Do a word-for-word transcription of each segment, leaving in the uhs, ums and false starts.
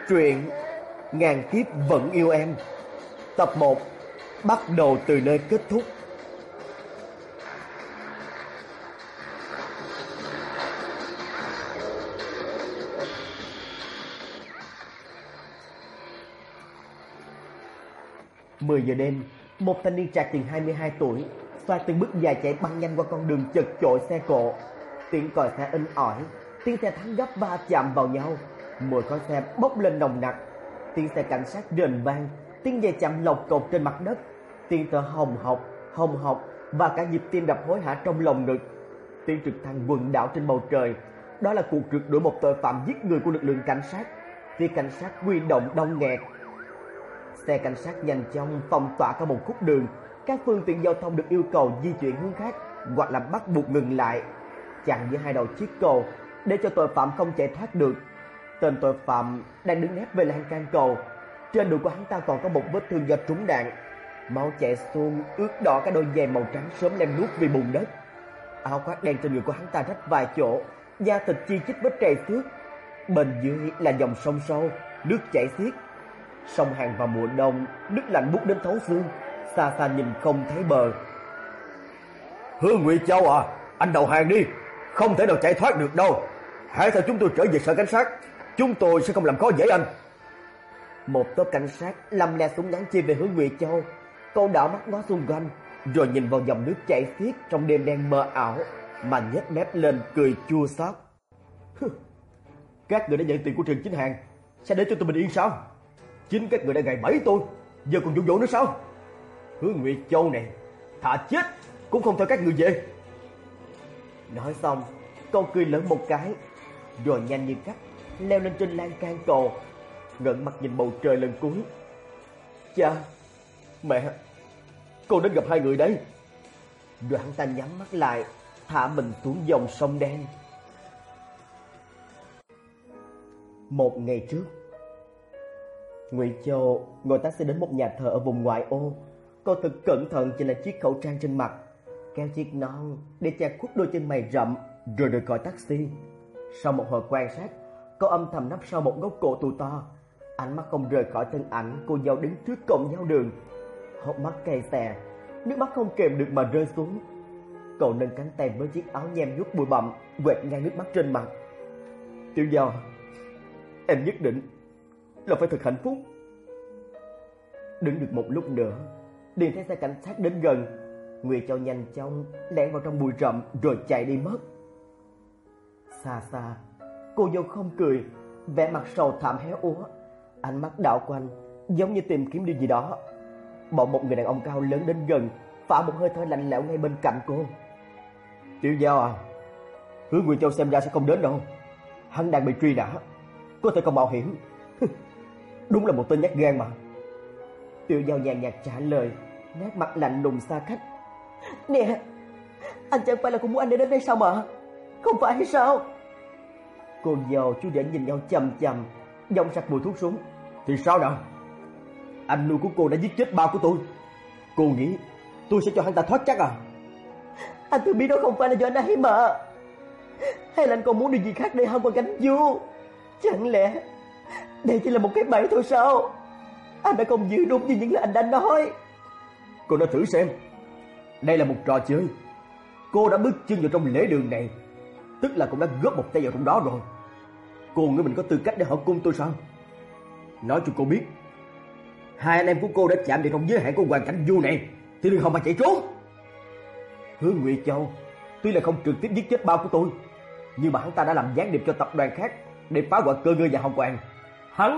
Truyện Ngàn Kiếp Vẫn Yêu Em tập một bắt đầu từ nơi kết thúc. Mười giờ đêm, một thanh niên trạc chừng hai mươi hai tuổi xoa từng bước dài chạy băng nhanh qua con đường chật chội xe cộ. Tiếng còi xe inh ỏi, tiếng xe thắng gấp va chạm vào nhau, mùi khói xe bốc lên nồng nặc. Tiếng xe cảnh sát rền vang, tiếng giày chạm lộc cộc trên mặt đất, tiếng thở hồng hộc, hồng hộc và cả nhịp tim đập hối hả trong lòng ngực. Tiếng trực thăng quần đảo trên bầu trời, đó là cuộc rượt đuổi một tội phạm giết người của lực lượng cảnh sát. Phía cảnh sát huy động đông nghẹt. Xe cảnh sát nhanh chóng phong tỏa cả một khúc đường, các phương tiện giao thông được yêu cầu di chuyển hướng khác hoặc là bắt buộc ngừng lại, chặn giữa hai đầu chiếc cầu để cho tội phạm không chạy thoát được. Tên tội phạm đang đứng nép về lan can cầu, trên đùi của hắn ta còn có một vết thương do trúng đạn, máu chảy xuống ướt đỏ cái đôi giày màu trắng sớm lem nuốt vì bùn đất. Áo khoác đen trên người của hắn ta rách vài chỗ, da thịt chi chít vết trầy xước. Bên dưới là dòng sông sâu, nước chảy xiết. Sông Hàn vào mùa đông, nước lạnh buốt đến thấu xương, xa xa nhìn không thấy bờ. Hứa Ngụy Châu à, anh đầu hàng đi, không thể nào chạy thoát được đâu. Hãy theo chúng tôi trở về sở cảnh sát, chúng tôi sẽ không làm khó dễ anh. Một tốp cảnh sát lăm le súng ngắn chia về hướng Ngụy Châu. Cậu đảo mắt ngó xung quanh, rồi nhìn vào dòng nước chảy xiết trong đêm đen mờ ảo mà nhếch mép lên cười chua xót. Các người đã nhận tiền của Trần Chính Hàng, sẽ để cho tôi bình yên sao? Chính các người đã gài bẫy tôi, giờ còn dụ dỗ nữa sao? Hứa Ngụy Châu này, thà chết cũng không theo các người về. Nói xong, cậu cười lớn một cái, rồi nhanh như cắt leo lên trên lan can cầu, ngẩng mặt nhìn bầu trời lần cuối. Cha, mẹ, con đến gặp hai người đấy. Rồi hắn ta nhắm mắt lại, thả mình xuống dòng sông đen. Một ngày trước, Ngụy Châu ngồi taxi đến một nhà thờ ở vùng ngoại ô. Cô thật cẩn thận chỉnh lại chiếc khẩu trang trên mặt, kéo chiếc nón để che khuất đôi chân mày rậm, rồi rời khỏi taxi. Sau một hồi quan sát, cô âm thầm nấp sau một gốc cổ thụ to, ánh mắt không rời khỏi thân ảnh cô dâu đứng trước cổng giao đường. Hốc mắt cay xè, nước mắt không kềm được mà rơi xuống. Cậu nâng cánh tay với chiếc áo nhem nhuốc bụi bặm, quệt ngang nước mắt trên mặt. Tiểu Giao, em nhất định là phải thật hạnh phúc. Đứng được một lúc nữa, liền thấy xe cảnh sát đến gần. Ngụy Châu nhanh chóng lẻn vào trong bụi rậm rồi chạy đi mất. Xa xa, cô dâu không cười, vẻ mặt sầu thảm héo úa, ánh mắt đảo quanh giống như tìm kiếm điều gì đó. Bỗng một người đàn ông cao lớn đến gần, phả một hơi thở lạnh lẽo ngay bên cạnh cô. Tiểu Giao à, Hứa Ngụy Châu xem ra sẽ không đến đâu. Hắn đang bị truy nã, có thể không mạo hiểm. Đúng là một tên nhát gan mà. Tiểu Giao nhàn nhạt trả lời, nét mặt lạnh lùng xa cách. Nè, anh chẳng phải là cũng muốn anh đến đây sao mà? Không phải hay sao? Cô dâu chú rể nhìn nhau chằm chằm, giọng sặc mùi thuốc súng. Thì sao nào? Anh nuôi của cô đã giết chết ba của tôi. Cô nghĩ tôi sẽ cho hắn ta thoát chắc à? Anh tự biết đó không phải là do anh ấy mà. Hay là anh còn muốn điều gì khác để hơn qua cánh du? Chẳng lẽ đây chỉ là một cái bẫy thôi sao? Anh đã không giữ đúng như những lời anh đã nói. Cô nói thử xem, đây là một trò chơi. Cô đã bước chân vào trong lễ đường này, tức là cũng đã góp một tay vào trong đó rồi. Cô nghĩ mình có tư cách để hỏi cung tôi sao? Nói cho cô biết, hai anh em của cô đã chạm vào trong giới hạn của Hoàng Cảnh Du này thì đừng hòng mà chạy trốn. Hứa Ngụy Châu tuy là không trực tiếp giết chết ba của tôi, nhưng mà hắn ta đã làm gián điệp cho tập đoàn khác để phá hoại cơ ngơi và Hồng Quang. Hắn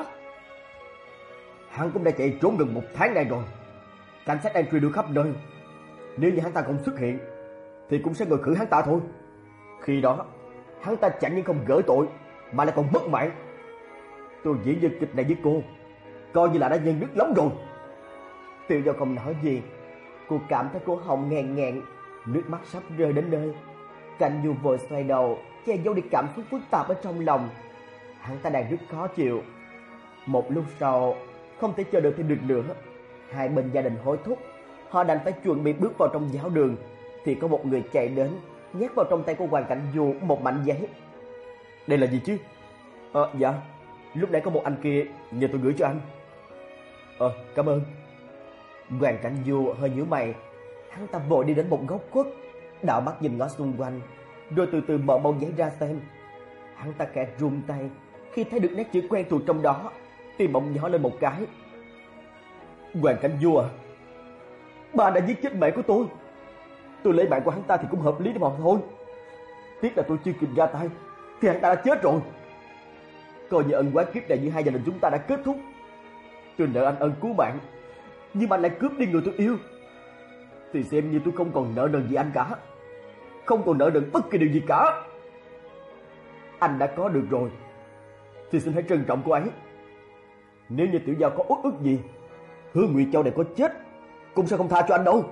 Hắn cũng đã chạy trốn gần một tháng nay rồi. Cảnh sát đang truy đuổi khắp nơi. Nếu như hắn ta không xuất hiện thì cũng sẽ ngồi khử hắn ta thôi. Khi đó hắn ta chẳng những không gỡ tội mà lại còn mất mạng. Tôi diễn nhân kịch này với cô coi như là đã nhân đức lắm rồi. Tiểu Giao không nói gì. Cô cảm thấy cổ họng nghẹn nghẹn, nước mắt sắp rơi đến nơi. Cảnh Du vội xoay đầu che giấu đi cảm xúc phức tạp ở trong lòng. Hắn ta đang rất khó chịu. Một lúc sau, không thể chờ đợi thêm được nữa, hai bên gia đình hối thúc, họ đành phải chuẩn bị bước vào trong giáo đường, thì có một người chạy đến, nhét vào trong tay của Hoàng Cảnh Du một mảnh giấy. Đây là gì chứ? Ờ, dạ, lúc nãy có một anh kia nhờ tôi gửi cho anh. Ờ, cảm ơn. Hoàng Cảnh Du hơi nhíu mày, hắn ta vội đi đến một góc khuất, đảo mắt nhìn ngó xung quanh, rồi từ từ mở bông giấy ra xem. Hắn ta khẽ run tay khi thấy được nét chữ quen thuộc trong đó, tim bỗng nhỏ lên một cái. Hoàng Cảnh Du à, ba đã giết chết mẹ của tôi. Tôi lấy bạn của hắn ta thì cũng hợp lý mà thôi. Tiếc là tôi chưa kịp ra tay thì hắn ta đã chết rồi. Coi như ân oán kiếp này giữa hai gia đình chúng ta đã kết thúc. Tôi nợ anh ân cứu mạng, nhưng mà anh lại cướp đi người tôi yêu, thì xem như tôi không còn nợ nần gì anh cả, không còn nợ nần bất kỳ điều gì cả. Anh đã có được rồi thì xin hãy trân trọng cô ấy. Nếu như Tiểu Giao có uất ức gì, Hứa Ngụy Châu này có chết cũng sẽ không tha cho anh đâu.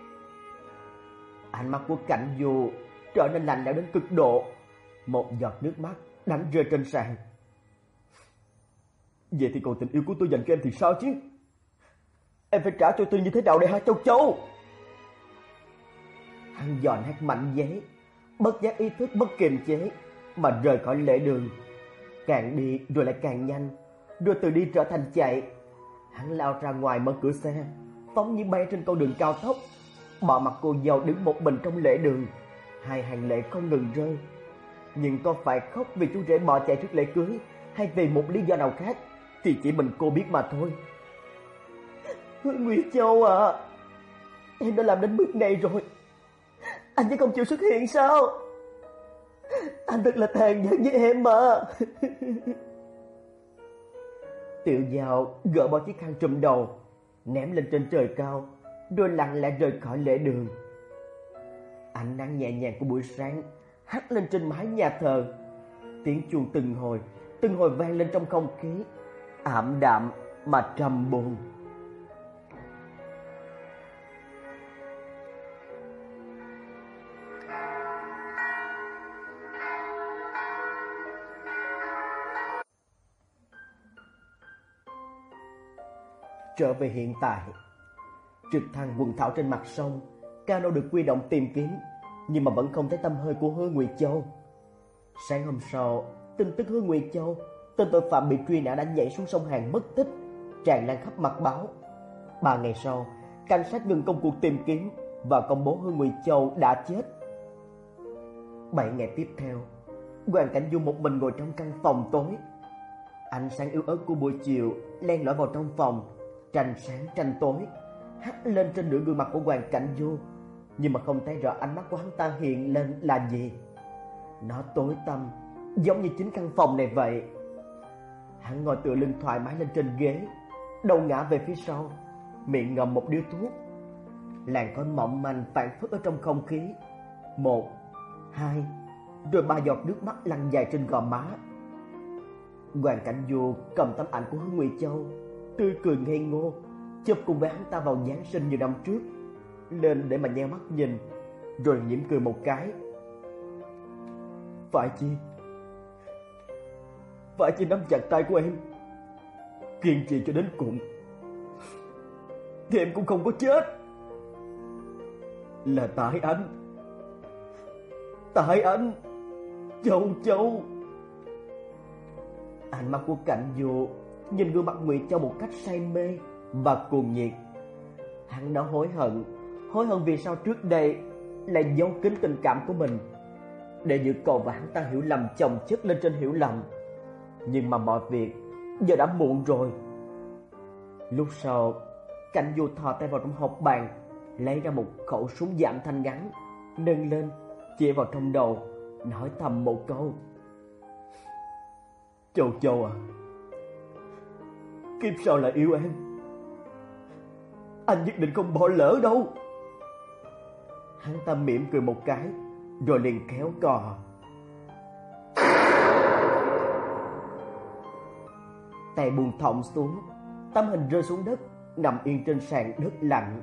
Ánh mắt của Cảnh Du trở nên lạnh lẽo đến cực độ, một giọt nước mắt đánh rơi trên sàn. Vậy thì còn tình yêu của tôi dành cho em thì sao chứ? Em phải trả cho tôi như thế nào đây hả Châu Châu? Hắn giòn hét mạnh giấy, bất giác ý thức bất kiềm chế mà rời khỏi lễ đường. Càng đi rồi lại càng nhanh, rồi từ đi trở thành chạy. Hắn lao ra ngoài mở cửa xe, phóng như bay trên con đường cao tốc, bỏ mặc cô dâu đứng một mình trong lễ đường. Hai hàng lệ không ngừng rơi. Nhưng có phải khóc vì chú rể bỏ chạy trước lễ cưới, hay vì một lý do nào khác, thì chỉ mình cô biết mà thôi. Nguyễn Châu à, em đã làm đến bước này rồi, anh vẫn không chịu xuất hiện sao? Anh thật là tàn nhẫn với em mà. Tiểu Giao gỡ bỏ chiếc khăn trùm đầu, ném lên trên trời cao, rồi lặng lẽ rời khỏi lễ đường. Ánh nắng nhẹ nhàng của buổi sáng hắt lên trên mái nhà thờ. Tiếng chuông từng hồi, từng hồi vang lên trong không khí, ảm đạm mà trầm buồn. Trở về hiện tại, trực thăng quần thảo trên mặt sông, cano được huy động tìm kiếm, nhưng mà vẫn không thấy tăm hơi của Hứa Ngụy Châu. Sáng hôm sau, tin tức Hứa Ngụy Châu, tên tội phạm bị truy nã đã nhảy xuống sông Hàn mất tích, tràn lan khắp mặt báo. Ba ngày sau, cảnh sát ngừng công cuộc tìm kiếm và công bố Hứa Ngụy Châu đã chết. Bảy ngày tiếp theo, Hoàng Cảnh Du một mình ngồi trong căn phòng tối. Ánh sáng yếu ớt của buổi chiều len lỏi vào trong phòng, tranh sáng tranh tối, hắt lên trên nửa gương mặt của Hoàng Cảnh Du, nhưng mà không thấy rõ ánh mắt của hắn ta hiện lên là gì. Nó tối tăm, giống như chính căn phòng này vậy. Hắn ngồi tựa lưng thoải mái lên trên ghế, đầu ngã về phía sau, miệng ngậm một điếu thuốc. Làn khói mỏng manh phảng phất ở trong không khí. Một, hai, rồi ba giọt nước mắt lăn dài trên gò má. Hoàng Cảnh Du cầm tấm ảnh của Hứa Ngụy Châu, tươi cười ngây ngô, chụp cùng với hắn ta vào Giáng sinh nhiều năm trước, lên để mà nheo mắt nhìn, rồi mỉm cười một cái. Phải chi, phải chi nắm chặt tay của em, kiên trì cho đến cùng, thì em cũng không có chết. Là tại anh, tại anh, Châu Châu. Ánh mắt của Cảnh Du nhìn gương mặt Ngụy Châu một cách say mê và cuồng nhiệt. Hắn đã hối hận, hối hận vì sao trước đây lại giấu kín tình cảm của mình, để giữ cậu và hắn ta hiểu lầm chồng chất lên trên hiểu lầm. Nhưng mà mọi việc giờ đã muộn rồi. Lúc sau, Cảnh Du thò tay vào trong hộp bàn, lấy ra một khẩu súng giảm thanh ngắn, nâng lên, chĩa vào trong đầu, nói thầm một câu. Châu Châu à, kiếp sau là yêu em, anh nhất định không bỏ lỡ đâu. Hắn ta mỉm cười một cái, rồi liền kéo cò. Tay buông thõng xuống, tấm hình rơi xuống đất, nằm yên trên sàn đất lạnh.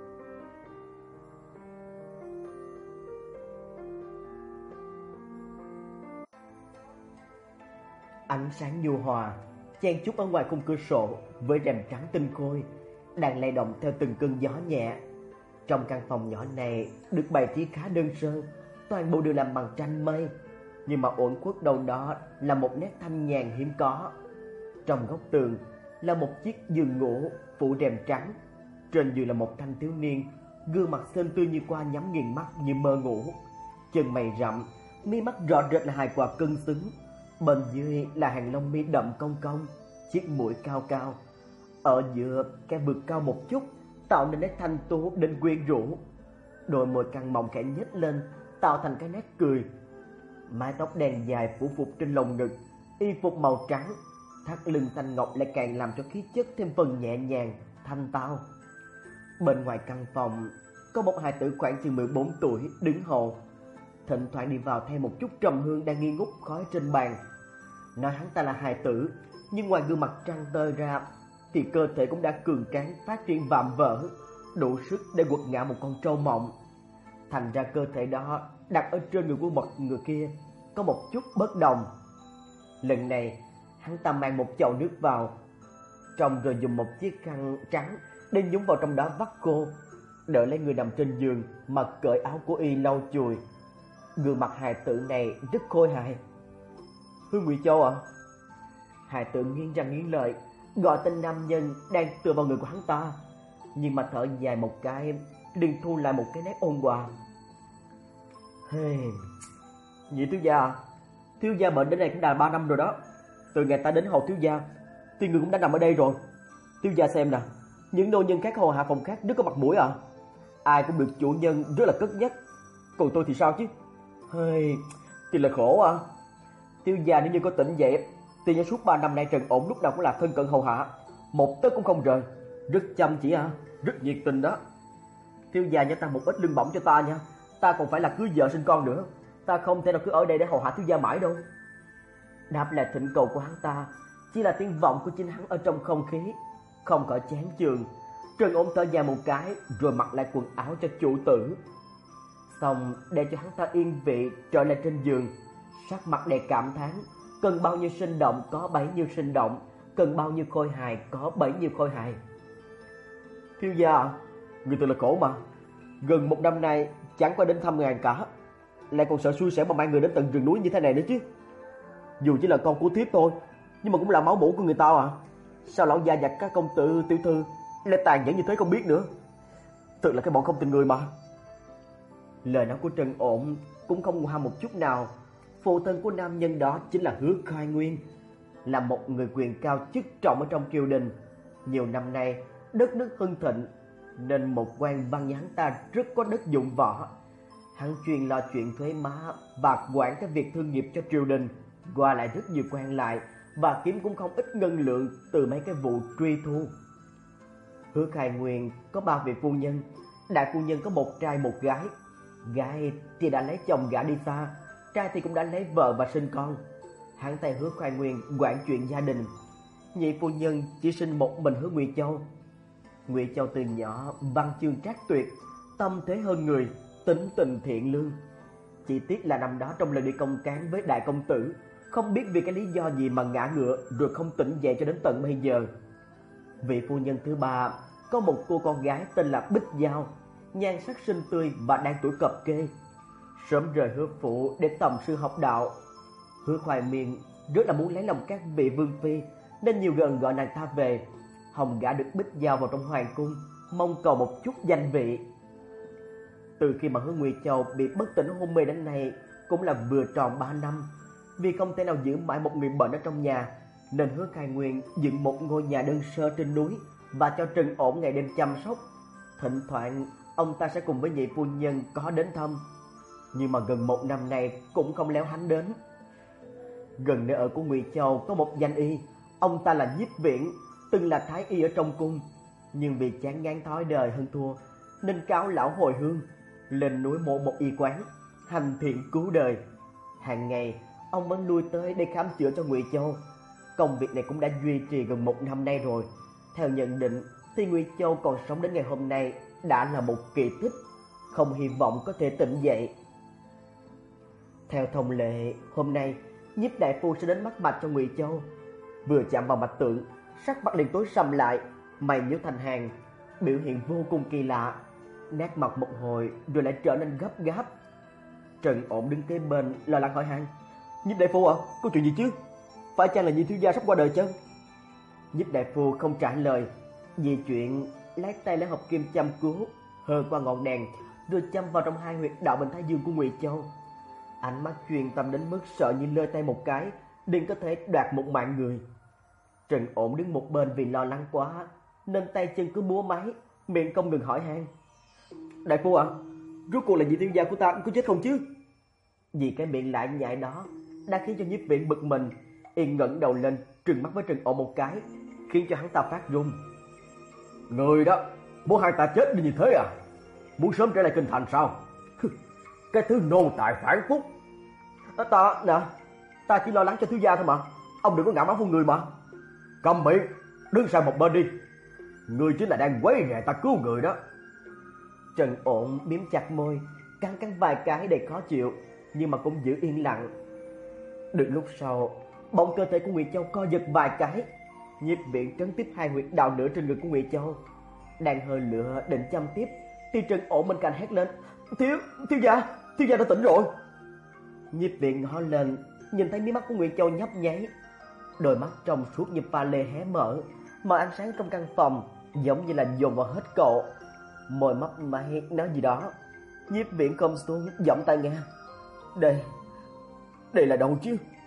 Ánh sáng nhu hòa chen chúc ở ngoài khung cửa sổ với rèm trắng tinh khôi đang lay động theo từng cơn gió nhẹ. Trong căn phòng nhỏ này được bày trí khá đơn sơ, toàn bộ đều làm bằng tranh mây, nhưng mà uẩn khuất đâu đó là một nét thanh nhàn hiếm có. Trong góc tường là một chiếc giường ngủ phủ rèm trắng. Trên giường là một thanh thiếu niên, gương mặt xinh tươi như qua nhắm nghiền mắt như mơ ngủ. Chân mày rậm, mi mắt rõ rệt là hai quả cân xứng. Bên dưới là hàng lông mi đậm cong cong, chiếc mũi cao cao. Ở giữa cái vực cao một chút, tạo nên nét thanh tú đến quyến rũ. Đôi môi căng mọng khẽ nhếch lên, tạo thành cái nét cười. Mái tóc đen dài phủ phục trên lồng ngực, y phục màu trắng, thắt lưng xanh ngọc lại càng làm cho khí chất thêm phần nhẹ nhàng, thanh tao. Bên ngoài căn phòng có một hài tử khoảng chừng mười bốn tuổi đứng hầu, thỉnh thoảng đi vào thêm một chút trầm hương đang nghi ngút khói trên bàn. Nói hắn ta là hài tử, nhưng ngoài gương mặt trăng tơi ra thì cơ thể cũng đã cường tráng phát triển vạm vỡ, đủ sức để quật ngã một con trâu mộng. Thành ra cơ thể đó đặt ở trên người của một người kia có một chút bất đồng. Lần này hắn ta mang một chậu nước vào trong, rồi dùng một chiếc khăn trắng để nhúng vào trong đó vắt khô, đỡ lấy người nằm trên giường mà cởi áo của y lau chùi. Gương mặt hài tử này rất khôi hài. Hương Ngụy Châu ạ? À? Hài tử nghiến răng nghiến lợi gọi tên nam nhân đang tựa vào người của hắn ta, nhưng mà thở dài một cái, liền thu lại một cái nét ôn hòa. Hey, Nhị thiếu gia à? Thiếu gia bệnh đến đây cũng đã ba năm rồi đó. Từ ngày ta đến hầu thiếu gia thì người cũng đã nằm ở đây rồi. Thiếu gia xem nè, những nô nhân khác hầu hạ phòng khác rất có mặt mũi à. Ai cũng được chủ nhân rất là cất nhắc. Còn tôi thì sao chứ? Hey, thì là khổ à. Thiếu gia nếu như có tỉnh dậy thì trong suốt ba năm nay Trần Ổn lúc nào cũng là thân cận hầu hạ, một tấc cũng không rời, rất chăm chỉ à, rất nhiệt tình đó. Thiếu gia nhớ tăng một ít lương bổng cho ta nha, ta còn phải là cưới vợ sinh con nữa, ta không thể nào cứ ở đây để hầu hạ thiếu gia mãi đâu. Đáp lại thỉnh cầu của hắn ta chỉ là tiếng vọng của chính hắn ở trong không khí, không có chán chường. Trần Ổn thở dài một cái rồi mặc lại quần áo cho chủ tử, xong để cho hắn ta yên vị trở lại trên giường, sắc mặt đầy cảm thán. Cần bao nhiêu sinh động có bấy nhiêu sinh động, cần bao nhiêu khôi hài có bấy nhiêu khôi hài. Thiếu gia, người thật là khổ mà. Gần một năm nay chẳng qua đến thăm ngàn cả, lại còn sợ xui xẻo mà mang người đến tận rừng núi như thế này nữa chứ. Dù chỉ là con của thiếp thôi, nhưng mà cũng là máu mủ của người ta à. Sao lão gia và các công tử tiểu thư lại tàn nhẫn như thế không biết nữa. Thật là cái bọn không tình người mà. Lời nói của Trần Ổn cũng không ngoa một chút nào. Phụ thân của nam nhân đó chính là Hứa Khai Nguyên, là một người quyền cao chức trọng ở trong triều đình. Nhiều năm nay đất nước hưng thịnh, nên một quan văn như hắn ta rất có đất dụng võ. Hắn chuyên lo chuyện thuế má và quản các việc thương nghiệp cho triều đình, qua lại rất nhiều quan lại và kiếm cũng không ít ngân lượng từ mấy cái vụ truy thu. Hứa Khai Nguyên có ba vị phu nhân, đại phu nhân có một trai một gái. Gái thì đã lấy chồng gả đi xa, trai thì cũng đã lấy vợ và sinh con. Hắn tay Hứa Khai Nguyên quản chuyện gia đình. Nhị phu nhân chỉ sinh một mình Hứa Ngụy Châu. Ngụy Châu từ nhỏ văn chương trác tuyệt, tâm thế hơn người, tính tình thiện lương. Chỉ tiếc là năm đó trong lần đi công cán với đại công tử, không biết vì cái lý do gì mà ngã ngựa rồi không tỉnh dậy cho đến tận bây giờ. Vị phu nhân thứ ba có một cô con gái tên là Bích Giao, nhan sắc xinh tươi và đang tuổi cập kê. Sớm rời Hứa phủ để tầm sư học đạo. Hứa Khoai Miên rất là muốn lấy lòng các vị vương phi, nên nhiều lần gọi nàng ta về, hòng gả được Bích Giao vào trong hoàng cung, mong cầu một chút danh vị. Từ khi mà Hứa Ngụy Châu bị bất tỉnh hôn mê đến nay cũng là vừa tròn ba năm. Vì không thể nào giữ mãi một người bệnh ở trong nhà, nên Hứa Khai Nguyên dựng một ngôi nhà đơn sơ trên núi và cho Trần Ổn ngày đêm chăm sóc. Thỉnh thoảng ông ta sẽ cùng với nhị phu nhân có đến thăm, nhưng mà gần một năm nay cũng không léo hắn đến. Gần nơi ở của Ngụy Châu có một danh y, ông ta là Nhiếp Viễn, từng là thái y ở trong cung, nhưng vì chán ngán thói đời hơn thua, nên cáo lão hồi hương, lên núi mở một y quán, hành thiện cứu đời. Hàng ngày ông vẫn lui tới để khám chữa cho Ngụy Châu. Công việc này cũng đã duy trì gần một năm nay rồi. Theo nhận định thì Ngụy Châu còn sống đến ngày hôm nay đã là một kỳ tích, không hy vọng có thể tỉnh dậy. Theo thông lệ, hôm nay Nhiếp đại phu sẽ đến mắc mạch cho Ngụy Châu. Vừa chạm vào mạch tượng, sắc mặt liền tối sầm lại, mày nhíu thành hàng, biểu hiện vô cùng kỳ lạ. Nét mặt một hồi rồi lại trở nên gấp gáp. Trần Ổn đứng kế bên lo lắng hỏi han: Nhiếp đại phu ạ, à, có chuyện gì chứ? Phải chăng là Nhị thiếu gia sắp qua đời chứ? Nhiếp đại phu không trả lời, vì chuyện lấy tay lấy hộp kim châm cứu, hơ qua ngọn đèn, rồi châm vào trong hai huyệt đạo bên thái dương của Ngụy Châu. Ánh mắt chuyên tâm đến mức sợ như lơ tay một cái, liền có thể đoạt một mạng người. Trần Ổn đứng một bên vì lo lắng quá, nên tay chân cứ múa máy, miệng không ngừng hỏi han. Đại phu ạ, à, rốt cuộc là vị thiếu gia của ta có chết không chứ? Vì cái miệng lại nhại đó đã khiến cho Nhiếp Viễn bực mình, y ngẩng đầu lên trừng mắt với Trần Ổn một cái, khiến cho hắn ta phát run. Người đó muốn hai ta chết đi như thế à? Muốn sớm trở lại kinh thành sao? Cái thứ nô tài phản phúc. À, ta nè, ta chỉ lo lắng cho thiếu gia thôi mà, ông đừng có ngã mắng vô người mà. Cầm miệng, đứng sang một bên đi. Người chính là đang quấy rầy ta cứu người đó. Trần Ổn miếm chặt môi, cắn cắn vài cái để khó chịu, nhưng mà cũng giữ yên lặng. Được lúc sau, bỗng cơ thể của Ngụy Châu co giật vài cái. Nhiếp Viễn trấn tiếp hai huyệt đạo nữa trên người của Ngụy Châu, đang hơi lửa định châm tiếp thì Trần Ổn bên cạnh hét lên. Thiếu, thiếu gia, thiếu gia đã tỉnh rồi. Nhiếp Viễn ngó lên, nhìn thấy mí mắt của Ngụy Châu nhấp nháy, đôi mắt trong suốt như pha lê hé mở, mà ánh sáng trong căn phòng giống như là dồn vào hết cậu. Môi mấp máy nói gì đó. Nhiếp Viễn không xuống giọng tai nghe. Đây, đây là đâu chứ?